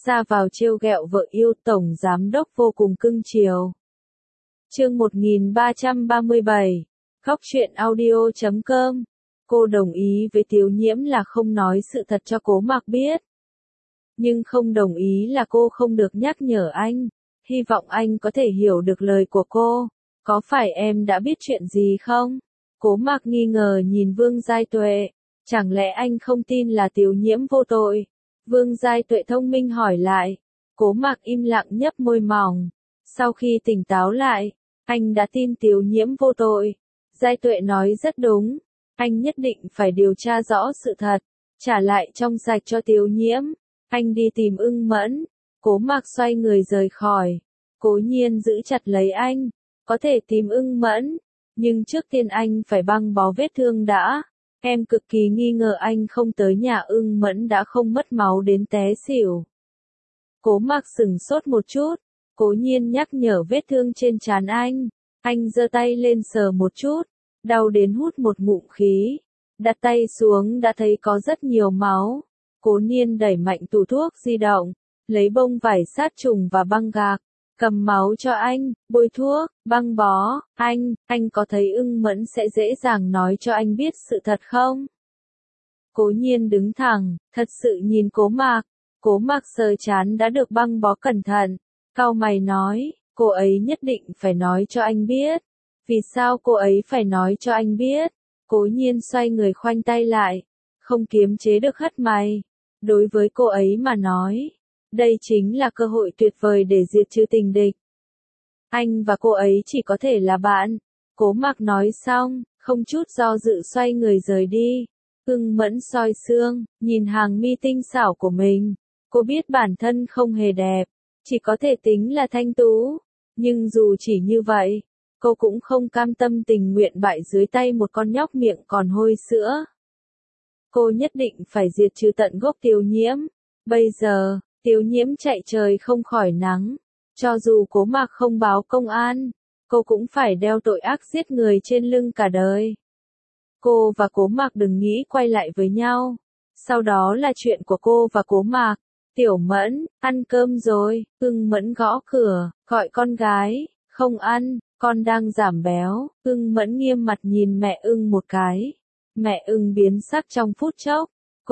ra vào trêu ghẹo vợ yêu, tổng giám đốc vô cùng cưng chiều. Chương 1337, Khóc chuyện audio.com. Cô đồng ý với Tiếu Nhiễm là không nói sự thật cho Cố Mạc biết. Nhưng không đồng ý là cô không được nhắc nhở anh, hy vọng anh có thể hiểu được lời của cô. Có phải em đã biết chuyện gì không? Cố Mạc nghi ngờ nhìn Vương Giai Tuệ, chẳng lẽ anh không tin là Tiếu Nhiễm vô tội? Vương Giai Tuệ thông minh hỏi lại. Cố Mạc im lặng nhấp môi mỏng. Sau khi tỉnh táo lại, anh đã tin Tiếu Nhiễm vô tội. Giai Tuệ nói rất đúng, anh nhất định phải điều tra rõ sự thật, trả lại trong sạch cho Tiếu Nhiễm. Anh đi tìm Ưng Mẫn. Cố Mạc xoay người rời khỏi. Cố Nhiên giữ chặt lấy anh. Có thể tìm Ưng Mẫn, nhưng trước tiên anh phải băng bó vết thương đã. Em cực kỳ nghi ngờ anh không tới nhà Ưng Mẫn đã không mất máu đến té xỉu. Cố Mạc sửng sốt một chút. Cố Nhiên nhắc nhở vết thương trên trán anh. Anh giơ tay lên sờ một chút, đau đến hút một ngụm khí. Đặt tay xuống đã thấy có rất nhiều máu. Cố Nhiên đẩy mạnh tủ thuốc di động, lấy bông vải sát trùng và băng gạc, cầm máu cho anh, bôi thuốc, băng bó. Anh có thấy Ưng Mẫn sẽ dễ dàng nói cho anh biết sự thật không? Cố Nhiên đứng thẳng, thật sự nhìn Cố Mạc. Cố Mạc sờ trán đã được băng bó cẩn thận, cau mày nói, cô ấy nhất định phải nói cho anh biết. Vì sao cô ấy phải nói cho anh biết? Cố Nhiên xoay người khoanh tay lại, không kiềm chế được hất mày. Đối với cô ấy mà nói, đây chính là cơ hội tuyệt vời để diệt trừ tình địch. Anh và cô ấy chỉ có thể là bạn. Cố Mạc nói xong, không chút do dự xoay người rời đi. Ưng Mẫn soi xương, nhìn hàng mi tinh xảo của mình. Cô biết bản thân không hề đẹp, chỉ có thể tính là thanh tú. Nhưng dù chỉ như vậy, cô cũng không cam tâm tình nguyện bại dưới tay một con nhóc miệng còn hôi sữa. Cô nhất định phải diệt trừ tận gốc Tiếu Nhiễm. Bây giờ, Tiếu Nhiễm chạy trời không khỏi nắng. Cho dù Cố Mạc không báo công an, cô cũng phải đeo tội ác giết người trên lưng cả đời. Cô và Cố Mạc đừng nghĩ quay lại với nhau. Sau đó là chuyện của cô và Cố Mạc. Tiểu Mẫn, ăn cơm rồi. Ưng Mẫn gõ cửa, gọi con gái. Không ăn, con đang giảm béo. Ưng Mẫn nghiêm mặt nhìn mẹ Ưng một cái. Mẹ Ưng biến sắc trong phút chốc.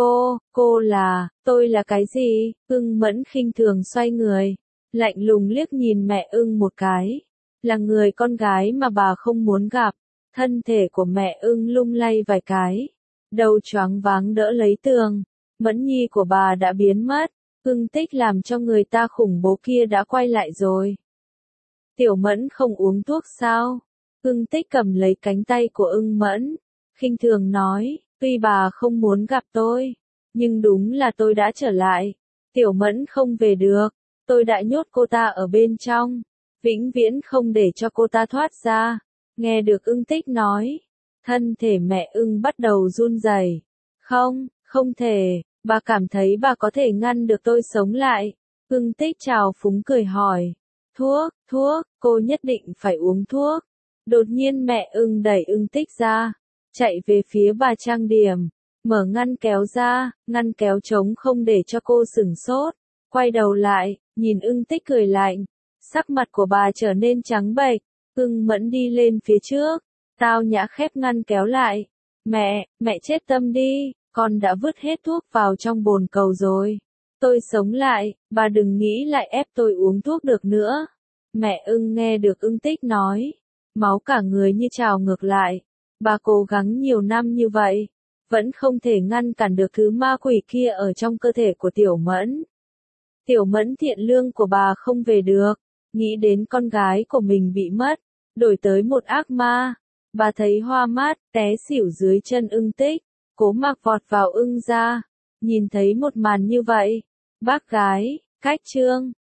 Tôi là cái gì? Ưng Mẫn khinh thường xoay người, lạnh lùng liếc nhìn mẹ Ưng một cái. Là người con gái mà bà không muốn gặp. Thân thể của mẹ Ưng lung lay vài cái, đầu choáng váng đỡ lấy tường. Mẫn nhi của bà đã biến mất. Ưng Tích làm cho người ta khủng bố kia đã quay lại rồi. Tiểu Mẫn không uống thuốc sao? Ưng Tích cầm lấy cánh tay của Ưng Mẫn, khinh thường nói, tuy bà không muốn gặp tôi, nhưng đúng là tôi đã trở lại. Tiểu Mẫn không về được, tôi đã nhốt cô ta ở bên trong, vĩnh viễn không để cho cô ta thoát ra. Nghe được Ưng Tích nói, thân thể mẹ Ưng bắt đầu run rẩy. Không thể, bà cảm thấy bà có thể ngăn được tôi sống lại. Ưng Tích trào phúng cười hỏi, thuốc, cô nhất định phải uống thuốc. Đột nhiên mẹ Ưng đẩy Ưng Tích ra, chạy về phía bà trang điểm, mở ngăn kéo ra, ngăn kéo trống không để cho cô sửng sốt. Quay đầu lại, nhìn Ưng Tích cười lạnh, sắc mặt của bà trở nên trắng bệch. Ưng Mẫn đi lên phía trước, tao nhã khép ngăn kéo lại. Mẹ chết tâm đi, con đã vứt hết thuốc vào trong bồn cầu rồi. Tôi sống lại, bà đừng nghĩ lại ép tôi uống thuốc được nữa. Mẹ Ưng nghe được Ưng Tích nói, máu cả người như trào ngược lại. Bà cố gắng nhiều năm như vậy, vẫn không thể ngăn cản được thứ ma quỷ kia ở trong cơ thể của Tiểu Mẫn. Tiểu Mẫn thiện lương của bà không về được, nghĩ đến con gái của mình bị mất, đổi tới một ác ma. Bà thấy hoa mát, té xỉu dưới chân Ưng Tích. Cố Mạc vọt vào Ưng ra, nhìn thấy một màn như vậy. Bác gái, cách trương,